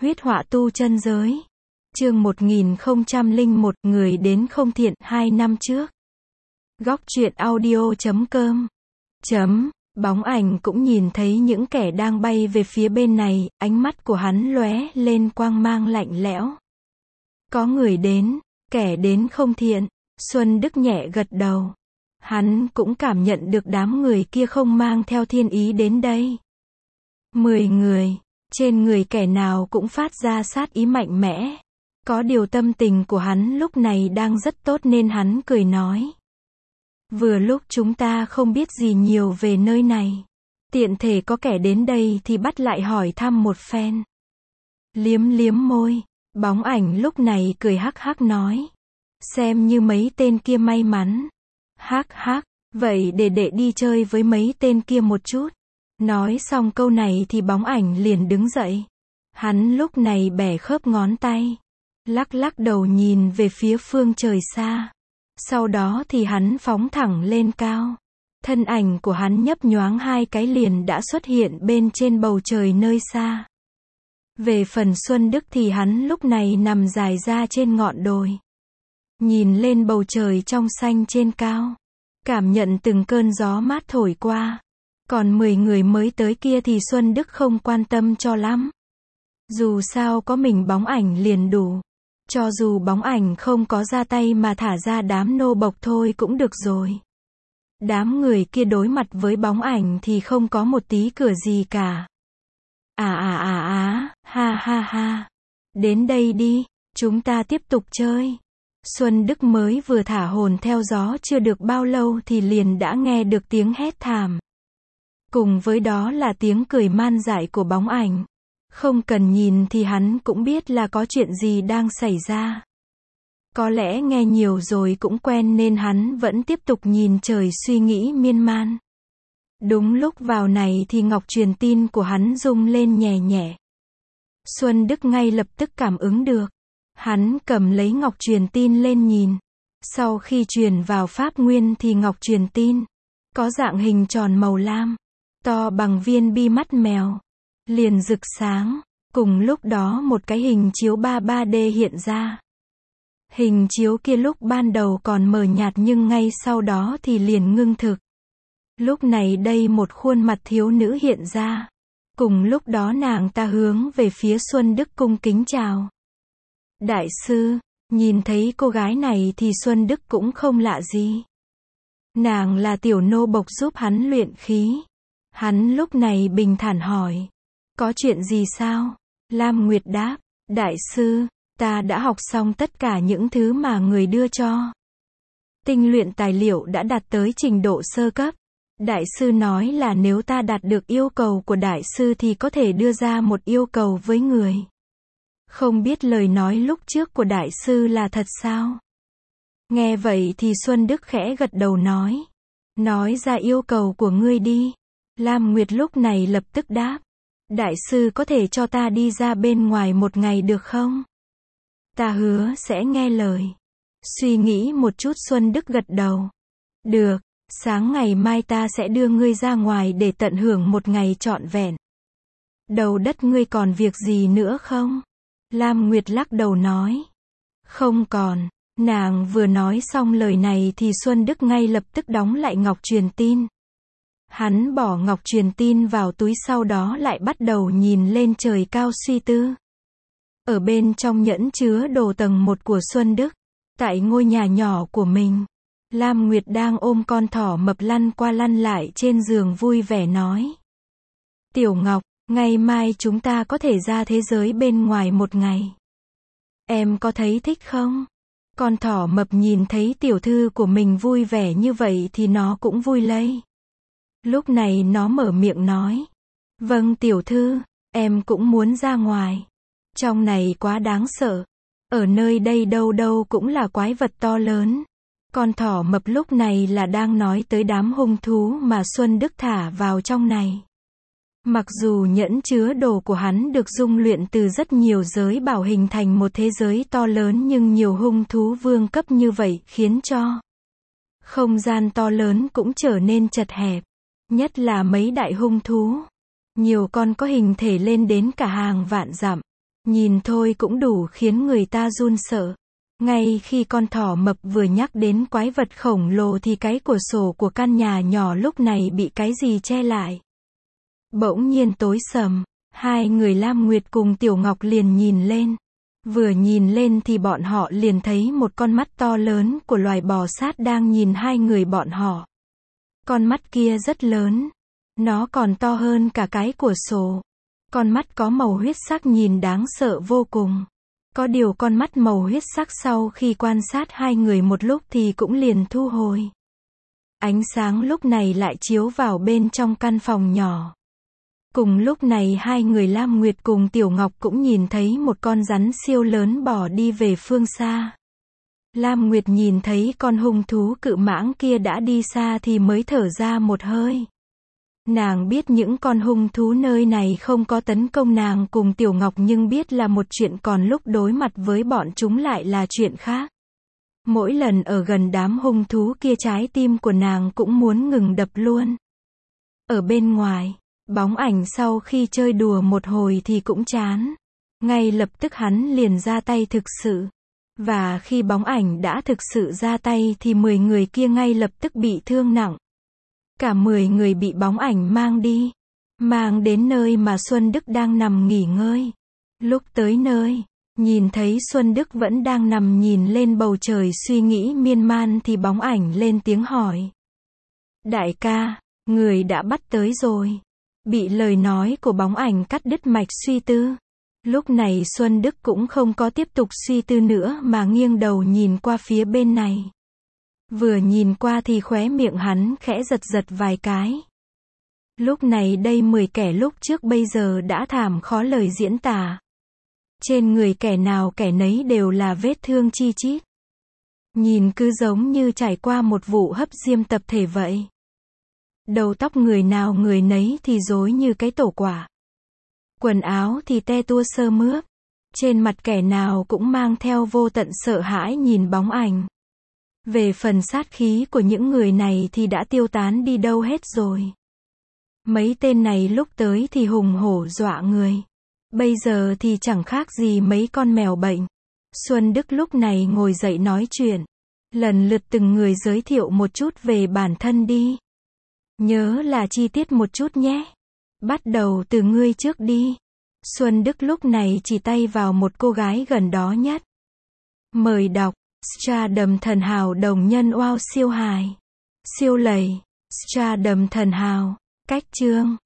Huyết họa tu chân giới. Chương 1001, người đến không thiện, 2 năm trước. Góc truyện audio.com. Bóng ảnh cũng nhìn thấy những kẻ đang bay về phía bên này, ánh mắt của hắn lóe lên quang mang lạnh lẽo. Có người đến, kẻ đến không thiện. Xuân Đức nhẹ gật đầu. Hắn cũng cảm nhận được đám người kia không mang theo thiên ý đến đây. 10 người, trên người kẻ nào cũng phát ra sát ý mạnh mẽ. Có điều tâm tình của hắn lúc này đang rất tốt nên hắn cười nói. Vừa lúc chúng ta không biết gì nhiều về nơi này. Tiện thể có kẻ đến đây thì bắt lại hỏi thăm một phen. Liếm liếm môi, bóng ảnh lúc này cười hắc hắc nói. Xem như mấy tên kia may mắn. Hắc hắc, vậy để đệ đi chơi với mấy tên kia một chút. Nói xong câu này thì bóng ảnh liền đứng dậy. Hắn lúc này bẻ khớp ngón tay. Lắc lắc đầu nhìn về phía phương trời xa. Sau đó thì hắn phóng thẳng lên cao. Thân ảnh của hắn nhấp nhoáng 2 cái liền đã xuất hiện bên trên bầu trời nơi xa. Về phần Xuân Đức thì hắn lúc này nằm dài ra trên ngọn đồi. Nhìn lên bầu trời trong xanh trên cao. Cảm nhận từng cơn gió mát thổi qua. Còn 10 người mới tới kia thì Xuân Đức không quan tâm cho lắm. Dù sao có mình bóng ảnh liền đủ. Cho dù bóng ảnh không có ra tay mà thả ra đám nô bộc thôi cũng được rồi. Đám người kia đối mặt với bóng ảnh thì không có một tí cửa gì cả. Ha ha ha. Đến đây đi, chúng ta tiếp tục chơi. Xuân Đức mới vừa thả hồn theo gió chưa được bao lâu thì liền đã nghe được tiếng hét thảm. Cùng với đó là tiếng cười man dại của bóng ảnh. Không cần nhìn thì hắn cũng biết là có chuyện gì đang xảy ra. Có lẽ nghe nhiều rồi cũng quen nên hắn vẫn tiếp tục nhìn trời suy nghĩ miên man. Đúng lúc vào này thì ngọc truyền tin của hắn rung lên nhẹ nhẹ. Xuân Đức ngay lập tức cảm ứng được. Hắn cầm lấy ngọc truyền tin lên nhìn. Sau khi truyền vào pháp nguyên thì ngọc truyền tin có dạng hình tròn màu lam, to bằng viên bi mắt mèo, liền rực sáng. Cùng lúc đó một cái hình chiếu 3D hiện ra. Hình chiếu kia lúc ban đầu còn mờ nhạt nhưng ngay sau đó thì liền ngưng thực. Lúc này đây một khuôn mặt thiếu nữ hiện ra. Cùng lúc đó nàng ta hướng về phía Xuân Đức cung kính chào. Đại sư, nhìn thấy cô gái này thì Xuân Đức cũng không lạ gì. Nàng là tiểu nô bộc giúp hắn luyện khí. Hắn lúc này bình thản hỏi. Có chuyện gì sao? Lam Nguyệt đáp. Đại sư, ta đã học xong tất cả những thứ mà người đưa cho. Tinh luyện tài liệu đã đạt tới trình độ sơ cấp. Đại sư nói là nếu ta đạt được yêu cầu của đại sư thì có thể đưa ra một yêu cầu với người. Không biết lời nói lúc trước của đại sư là thật sao? Nghe vậy thì Xuân Đức khẽ gật đầu nói. Nói ra yêu cầu của ngươi đi. Lam Nguyệt lúc này lập tức đáp. Đại sư có thể cho ta đi ra bên ngoài một ngày được không? Ta hứa sẽ nghe lời. Suy nghĩ một chút Xuân Đức gật đầu. Được, sáng ngày mai ta sẽ đưa ngươi ra ngoài để tận hưởng một ngày trọn vẹn. Đầu đất ngươi còn việc gì nữa không? Lam Nguyệt lắc đầu nói. Không còn. Nàng vừa nói xong lời này thì Xuân Đức ngay lập tức đóng lại ngọc truyền tin. Hắn bỏ ngọc truyền tin vào túi sau đó lại bắt đầu nhìn lên trời cao suy tư. Ở bên trong nhẫn chứa đồ tầng 1 của Xuân Đức, tại ngôi nhà nhỏ của mình, Lam Nguyệt đang ôm con thỏ mập lăn qua lăn lại trên giường vui vẻ nói. Tiểu Ngọc, ngày mai chúng ta có thể ra thế giới bên ngoài một ngày. Em có thấy thích không? Con thỏ mập nhìn thấy tiểu thư của mình vui vẻ như vậy thì nó cũng vui lây. Lúc này nó mở miệng nói. Vâng tiểu thư, em cũng muốn ra ngoài. Trong này quá đáng sợ. Ở nơi đây đâu đâu cũng là quái vật to lớn. Con thỏ mập lúc này là đang nói tới đám hung thú mà Xuân Đức thả vào trong này. Mặc dù nhẫn chứa đồ của hắn được dung luyện từ rất nhiều giới bảo hình thành một thế giới to lớn nhưng nhiều hung thú vương cấp như vậy khiến cho không gian to lớn cũng trở nên chật hẹp. Nhất là mấy đại hung thú. Nhiều con có hình thể lên đến cả hàng vạn dặm. Nhìn thôi cũng đủ khiến người ta run sợ. Ngay khi con thỏ mập vừa nhắc đến quái vật khổng lồ thì cái cửa sổ của căn nhà nhỏ lúc này bị cái gì che lại. Bỗng nhiên tối sầm, hai người Lam Nguyệt cùng Tiểu Ngọc liền nhìn lên. Vừa nhìn lên thì bọn họ liền thấy một con mắt to lớn của loài bò sát đang nhìn hai người bọn họ. Con mắt kia rất lớn. Nó còn to hơn cả cái cửa sổ. Con mắt có màu huyết sắc nhìn đáng sợ vô cùng. Có điều con mắt màu huyết sắc sau khi quan sát hai người một lúc thì cũng liền thu hồi. Ánh sáng lúc này lại chiếu vào bên trong căn phòng nhỏ. Cùng lúc này hai người Lam Nguyệt cùng Tiểu Ngọc cũng nhìn thấy một con rắn siêu lớn bò đi về phương xa. Lam Nguyệt nhìn thấy con hung thú cự mãng kia đã đi xa thì mới thở ra một hơi. Nàng biết những con hung thú nơi này không có tấn công nàng cùng Tiểu Ngọc nhưng biết là một chuyện, còn lúc đối mặt với bọn chúng lại là chuyện khác. Mỗi lần ở gần đám hung thú kia trái tim của nàng cũng muốn ngừng đập luôn. Ở bên ngoài, bóng ảnh sau khi chơi đùa một hồi thì cũng chán. Ngay lập tức hắn liền ra tay thực sự. Và khi bóng ảnh đã thực sự ra tay thì 10 người kia ngay lập tức bị thương nặng. Cả 10 người bị bóng ảnh mang đi. Mang đến nơi mà Xuân Đức đang nằm nghỉ ngơi. Lúc tới nơi, nhìn thấy Xuân Đức vẫn đang nằm nhìn lên bầu trời suy nghĩ miên man thì bóng ảnh lên tiếng hỏi. Đại ca, người đã bắt tới rồi. Bị lời nói của bóng ảnh cắt đứt mạch suy tư. Lúc này Xuân Đức cũng không có tiếp tục suy tư nữa mà nghiêng đầu nhìn qua phía bên này. Vừa nhìn qua thì khóe miệng hắn khẽ giật giật vài cái. Lúc này đây 10 kẻ lúc trước bây giờ đã thảm khó lời diễn tả. Trên người kẻ nào kẻ nấy đều là vết thương chi chít. Nhìn cứ giống như trải qua một vụ hấp diêm tập thể vậy. Đầu tóc người nào người nấy thì rối như cái tổ quả. Quần áo thì te tua sơ mướp. Trên mặt kẻ nào cũng mang theo vô tận sợ hãi nhìn bóng ảnh. Về phần sát khí của những người này thì đã tiêu tán đi đâu hết rồi. Mấy tên này lúc tới thì hùng hổ dọa người. Bây giờ thì chẳng khác gì mấy con mèo bệnh. Xuân Đức lúc này ngồi dậy nói chuyện. Lần lượt từng người giới thiệu một chút về bản thân đi. Nhớ là chi tiết một chút nhé. Bắt đầu từ ngươi trước đi. Xuân Đức lúc này chỉ tay vào một cô gái gần đó nhất. Mời đọc. Stardom thần hào đồng nhân wow siêu hài. Siêu lầy. Stardom thần hào. Cách chương.